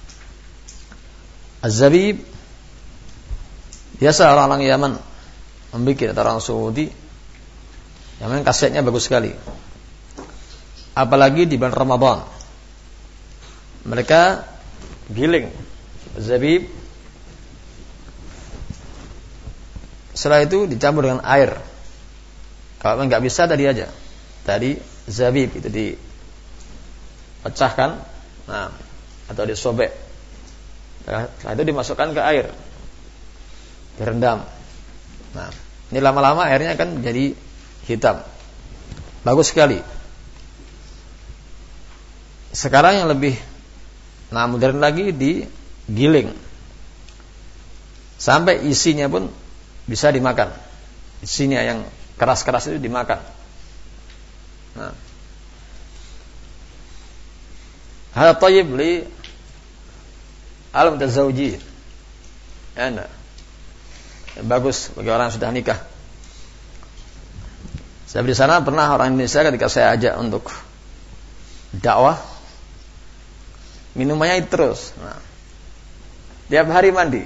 Az-zabib biasa orang-orang Yaman membuat, atau orang Saudi yang memang kasetnya bagus sekali. Apalagi di bulan Ramadan, mereka giling zabib, setelah itu dicampur dengan air. Kalau memang nggak bisa tadi aja, tadi zabib itu dipecahkan, nah, atau disobek, setelah itu dimasukkan ke air, direndam. Nah, ini lama-lama airnya akan jadi hitam. Bagus sekali. Sekarang yang lebih nah modern lagi, digiling sampai isinya pun bisa dimakan. Isinya yang keras-keras itu dimakan. Nah, hal thayyib li al-mutazawwijin. Enak. Bagus bagi orang yang sudah nikah. Saya di sana pernah orang Indonesia ketika saya ajak untuk dakwah, minumannya itu terus. Nah, tiap hari mandi.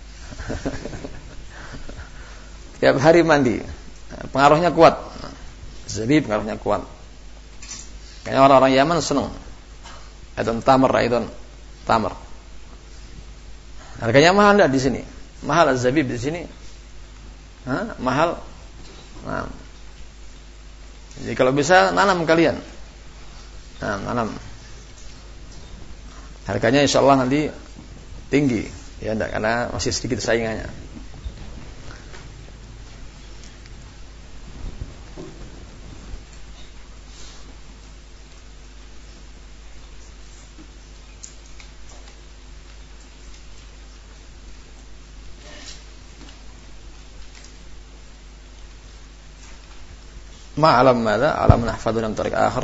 Tiap hari mandi. Pengaruhnya kuat. Jadi pengaruhnya kuat. Kayaknya orang-orang Yaman senang. Itu tamar, itu tamar. Harganya mahal enggak di sini? Mahal az-zabib di sini. Hah? Mahal. Nah. Jadi kalau bisa nanam kalian. Nah, nanam. Harganya insyaallah nanti tinggi, ya enggak, karena masih sedikit saingannya. Ma alam madza alam nahfadhu dalam tarik akhir.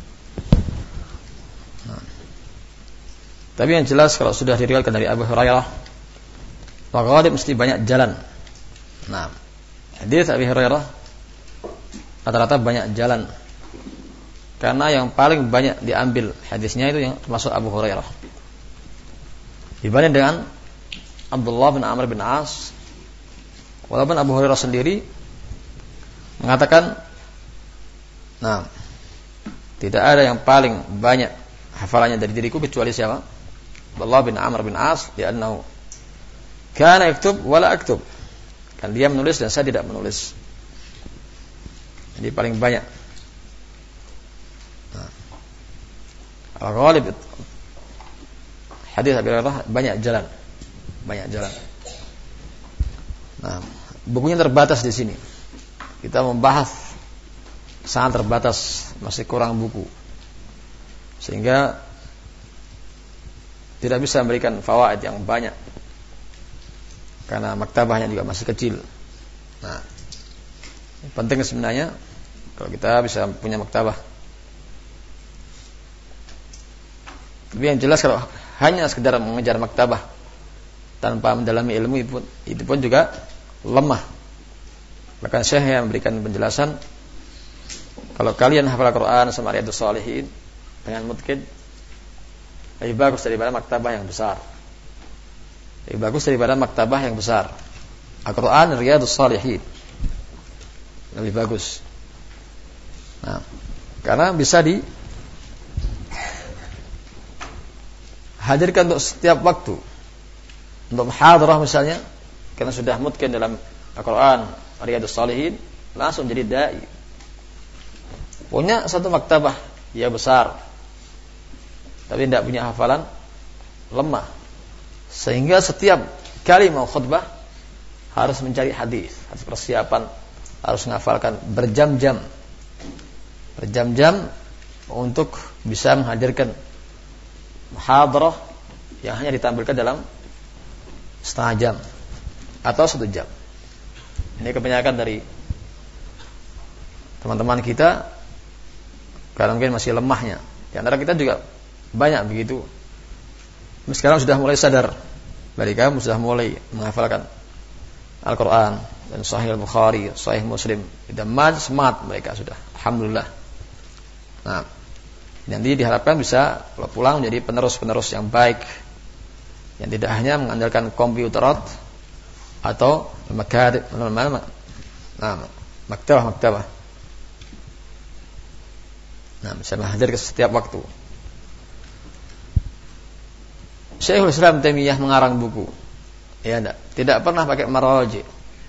Tapi yang jelas kalau sudah diriwayatkan dari Abu Hurairah, maka mesti banyak jalan. Nah, hadis Abu Hurairah rata-rata banyak jalan. Karena yang paling banyak diambil hadisnya itu yang termasuk Abu Hurairah. Dibanding dengan Abdullah bin Amr bin As. Walaupun Abu Hurairah sendiri mengatakan, nah, tidak ada yang paling banyak hafalannya dari diriku kecuali siapa? Abdullah bin Amr bin As, li'annahu kana yaktub wala aktub. Kan dia menulis dan saya tidak menulis. Jadi paling banyak. Nah, al-ghalib hadis Abu Hurairah banyak jalan. Banyak jalan. Nah, bukunya terbatas di sini. Kita membahas sangat terbatas, masih kurang buku. Sehingga tidak bisa memberikan fawaid yang banyak. Karena maktabahnya juga masih kecil. Nah, penting sebenarnya kalau kita bisa punya maktabah. Tapi yang jelas kalau hanya sekedar mengejar maktabah tanpa mendalami ilmu itu pun, itu pun juga lemah. Bahkan Syekh yang memberikan penjelasan, kalau kalian hafal Al-Quran sama Riyadhus Shalihin dengan mutqin, lebih bagus daripada maktabah yang besar. Lebih bagus daripada maktabah yang besar. Al-Quran Riyadhus Shalihin lebih bagus. Nah, karena bisa di hadirkan untuk setiap waktu. Untuk muhadarah misalnya, karena sudah mutqin dalam Al-Quran, Riyadhus Shalihin, langsung jadi dai. Punya satu maktabah, ya besar, tapi tidak punya hafalan, lemah. Sehingga setiap kali mau khutbah harus mencari hadis, harus persiapan, harus menghafalkan berjam-jam, berjam-jam untuk bisa menghadirkan muhadarah yang hanya ditampilkan dalam setengah jam atau satu jam. Ini kebanyakan dari teman-teman kita, karena mungkin masih lemahnya. Di antara kita juga banyak begitu. Sekarang sudah mulai sadar, dari kamu sudah mulai menghafalkan Al-Quran dan Sahih Al-Bukhari, Sahih Muslim. Sudah semangat mereka sudah, alhamdulillah. Nah, nanti diharapkan bisa kalau pulang menjadi penerus-penerus yang baik, yang tidak hanya mengandalkan komputer atau makatib, nah, maktabah-maktabah. Nah, bisa hadir ke setiap waktu. Syekhul Islam Taimiyah mengarang buku, ya tidak, tidak pernah pakai maraji,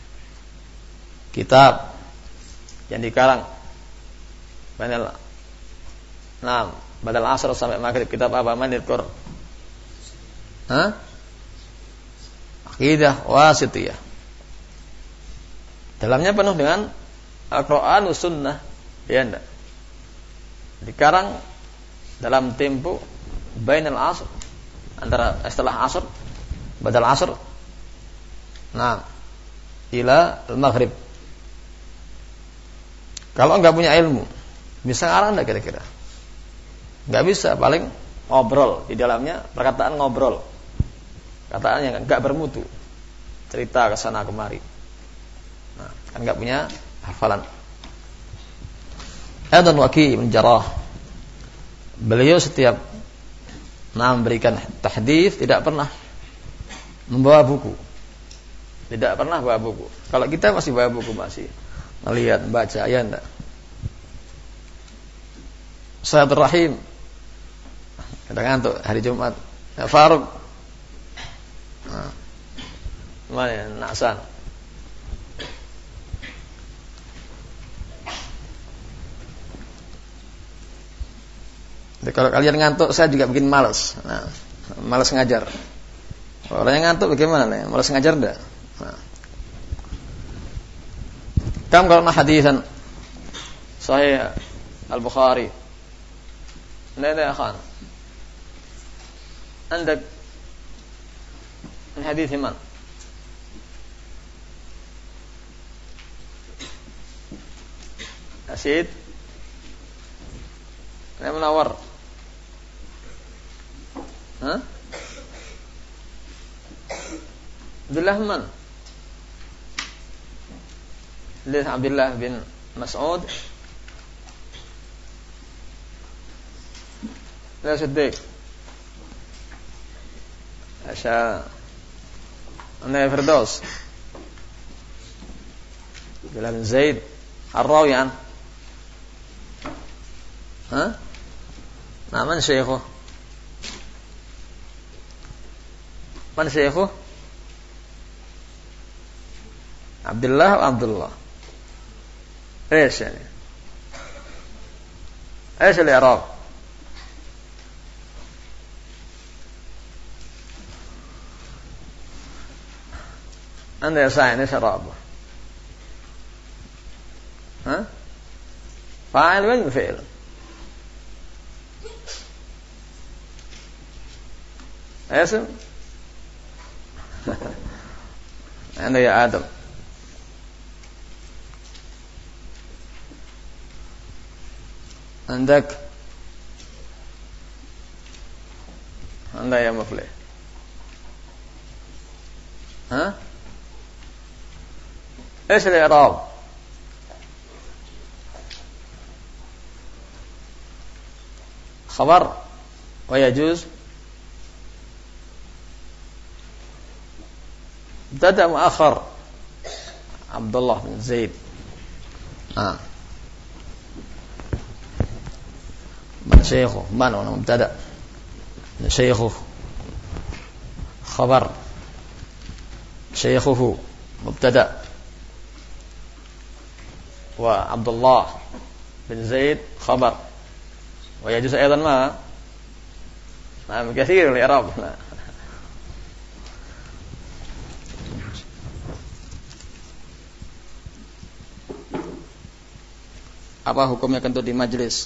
kitab yang dikarang banyak. Nah, badal asar sampai maghrib, kitab apa? Manirkur, hah? Aqidah Wasithiyah. Dalamnya penuh dengan Al-Quran dan Sunnah, ya enggak? Dikarang dalam tempo bainal asr, antara setelah asr, badal asr, nah, ila al-maghrib. Kalau enggak punya ilmu, bisa ngarang enggak kira-kira? Enggak bisa, paling ngobrol di dalamnya, perkataan ngobrol, kataan yang enggak bermutu, cerita ke sana kemari. Nah, kan enggak punya hafalan. Adan Waki' bin Jarrah, beliau setiap nah memberikan tahdits tidak pernah membawa buku, tidak pernah bawa buku. Kalau kita masih bawa buku, masih melihat, baca, ya enggak. Sahabat Rahim kadang ngantuk hari Jumat, ya, Faruk, nah, mana Naksan. Jadi kalau kalian ngantuk, saya juga bikin malas. Nah, malas ngajar. Kalau orang yang ngantuk bagaimana nih? Malas ngajar enggak? Nah. Kam qara'na haditsan Sahih Al-Bukhari. Nada ya khan. عندك من حديث من؟ أسيد أنا منور ها؟ عبد الله من؟ ليس عبد الله بن مسعود لا صدق عشان أنا فردوس عبد الله بن زيد الراوي عنه ها؟ ما من شيخه؟ من شيخه؟ عبد الله وعبد الله. ايش يعني؟ ايش الإعراب؟ أنت يا سعيد ايش إعرابه؟ ها؟ فاعل وين فعل؟ اسم؟ أنا يا آدم عندك عندك يا مفلح ها ايش الإعراب؟ خبر ويجوز مبتدأ مؤخر عبد الله بن زيد آه. من شيخه من هو مبتدأ شيخه khabar, syaykhuhu mubtada, wa Abdullah bin Zaid khabar, wa yajuz aidan ma nah katsir al-i'rab. Nah. Apa hukumnya kentut di majelis?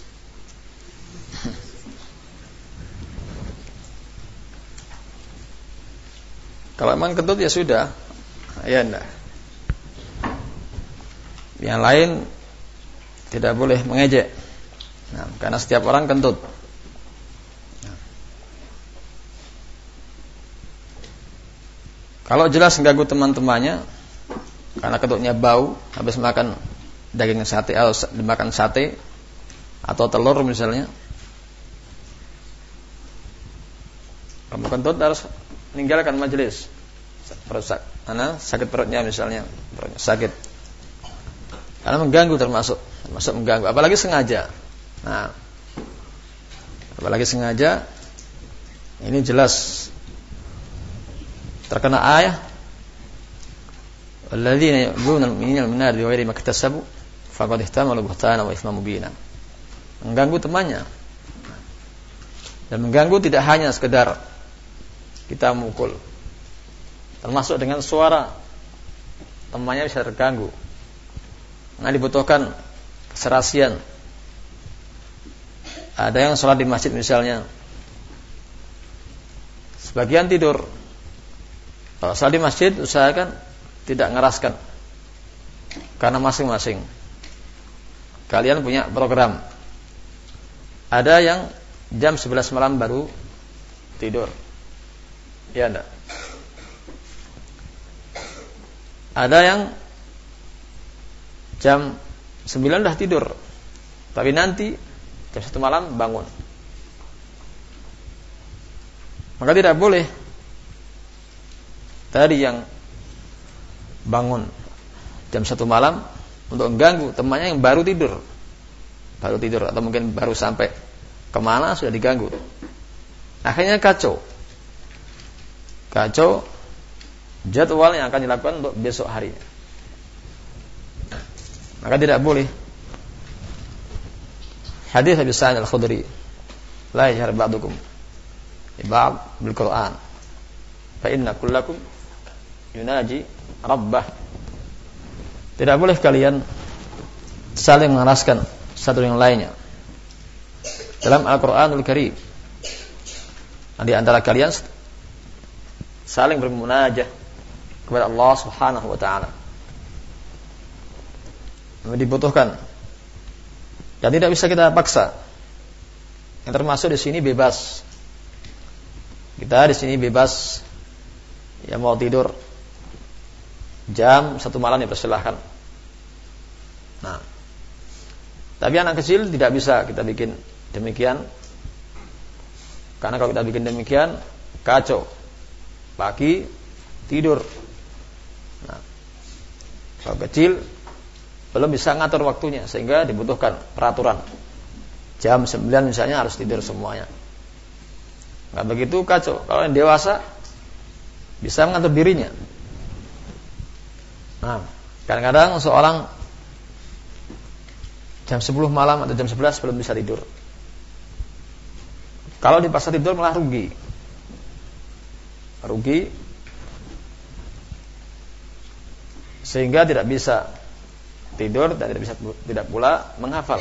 Kalau memang kentut ya sudah, ya enggak. Yang lain tidak boleh mengejek. Nah, karena setiap orang kentut. Nah. Kalau jelas mengganggu teman-temannya karena kentutnya bau habis makan daging sate atau dimakan sate atau telur misalnya, kamu kentut harus meninggalkan majelis. Perut mana sakit perutnya misalnya, perutnya sakit karena mengganggu, termasuk termasuk mengganggu, apalagi sengaja. Nah, apalagi sengaja, ini jelas terkena ayat alladzina yu'minuna al-mu'minina al-mu'minat bighairi maktasabu faqad ihtamalu buhtanan wa itsman mubina. Mengganggu temannya. Dan mengganggu tidak hanya sekedar kita mukul, termasuk dengan suara temannya bisa terganggu. Nah, dibutuhkan keserasian. Ada yang sholat di masjid misalnya, sebagian tidur. Kalau sholat di masjid usahakan tidak ngeraskan, karena masing-masing kalian punya program. Ada yang jam sebelas malam baru tidur, ya enggak? Ada yang jam sembilan dah tidur, tapi nanti jam satu malam bangun. Maka tidak boleh tadi yang bangun jam satu malam untuk mengganggu temannya yang baru tidur, baru tidur atau mungkin baru sampai kemana sudah diganggu. Akhirnya kacau, kacau jadwal yang akan dilakukan untuk besok harinya. Maka tidak boleh. Hadis Abi Sa'id Al-Khudri, la yajhar ba'dukum bi ba'd bil Qur'an fa inna kullakum yunaji rabbah. Tidak boleh kalian saling mengeraskan satu dengan lainnya dalam Al-Qur'anul Karim. Di antara kalian saling bermunajah kepada Allah Subhanahu wa taala. Dibutuhkan. Dan tidak bisa kita paksa. Yang termasuk di sini bebas. Kita di sini bebas. Ya mau tidur jam satu malam dipersilahkan. Nah, tapi anak kecil tidak bisa kita bikin demikian, karena kalau kita bikin demikian kacau, pagi tidur. Nah, kalau kecil belum bisa ngatur waktunya, sehingga dibutuhkan peraturan jam sembilan misalnya harus tidur semuanya. Nah, begitu kacau. Kalau yang dewasa bisa mengatur dirinya. Nah, kadang-kadang seorang jam sepuluh malam atau jam sebelas belum bisa tidur. Kalau dipaksa tidur malah rugi. Rugi sehingga tidak bisa tidur dan tidak bisa tidak pula menghafal.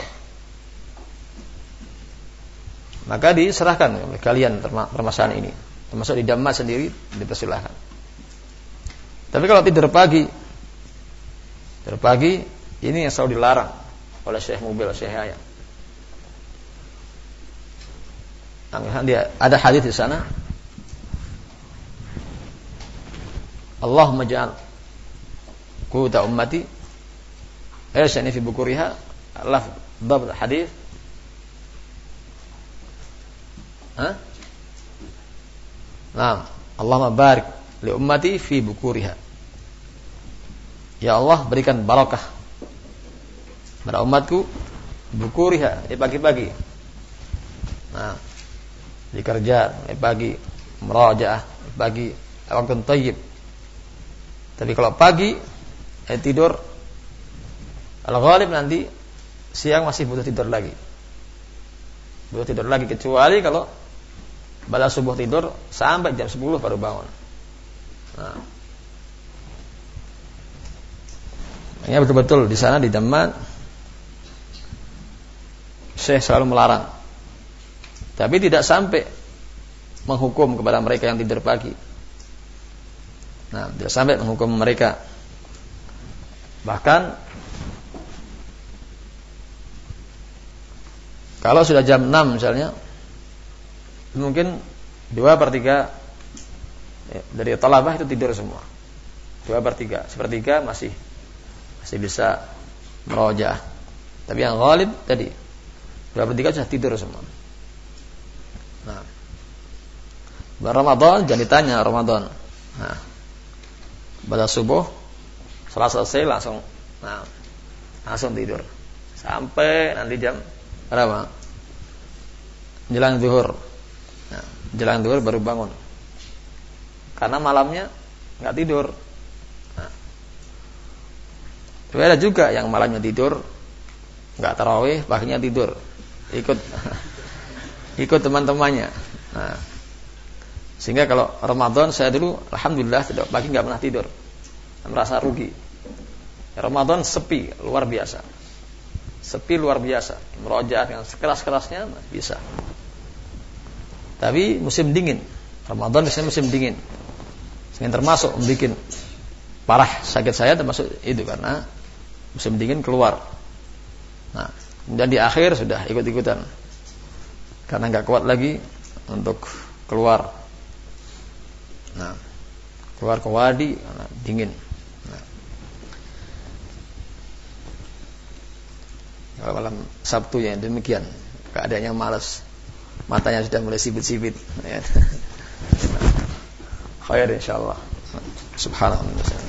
Maka diserahkan oleh kalian permasalahan ini. Termasuk di Dhamma sendiri dipersilahkan. Tapi kalau tidur pagi, tidur pagi ini yang selalu dilarang oleh Syekh Mubil, Syekh Yahya. Dia ada hadis di sana. Allahumma ja'al quta ummati ayashani fi bukuriha, lafz dhabt hadis. Ha? Nah, Allahumma barik li ummati fi bukuriha. Ya Allah, berikan barakah pada umatku bukuriha, di pagi-pagi. Nah, di kerja di pagi, merajaah di pagi, waktu thayyib. Tapi kalau pagi eh, tidur al-ghalib nanti siang masih butuh tidur lagi. Butuh tidur lagi kecuali kalau bala subuh tidur sampai jam sepuluh baru bangun. Nah. Ini betul-betul di sana di Daman Syekh selalu melarang. Tapi tidak sampai menghukum kepada mereka yang tidur pagi. Nah, tidak sampai menghukum mereka. Bahkan kalau sudah jam enam misalnya, mungkin dua per tiga ya, dari talabah itu tidur semua. Dua per tiga, sepertiga masih masih bisa merojah. Tapi yang ghalib tadi dua per tiga sudah tidur semua. Nah, bulan Ramadan jangan ditanya Ramadan. Nah, pada subuh setelah selesai langsung, nah, langsung tidur sampai nanti jam berapa? Menjelang zuhur. Nah, menjelang zuhur baru bangun. Karena malamnya nggak tidur. Nah, tapi ada juga yang malamnya tidur, nggak tarawih, paginya tidur, ikut ikut teman-temannya. Nah, sehingga kalau Ramadan saya dulu, alhamdulillah tidak pagi nggak pernah tidur, merasa rugi. Ramadan sepi luar biasa, sepi luar biasa, merojaah dengan sekeras-kerasnya bisa. Tapi musim dingin, Ramadan biasanya musim dingin, sehingga termasuk membuat parah sakit saya termasuk itu karena musim dingin keluar. Nah, dan di akhir sudah ikut-ikutan karena nggak kuat lagi untuk keluar. Nah, keluar ke wadi karena dingin. Nah, kalau malam Sabtu ya demikian, keadaannya malas, matanya sudah mulai sibit-sibit. Khair insyaallah. Subhanallah.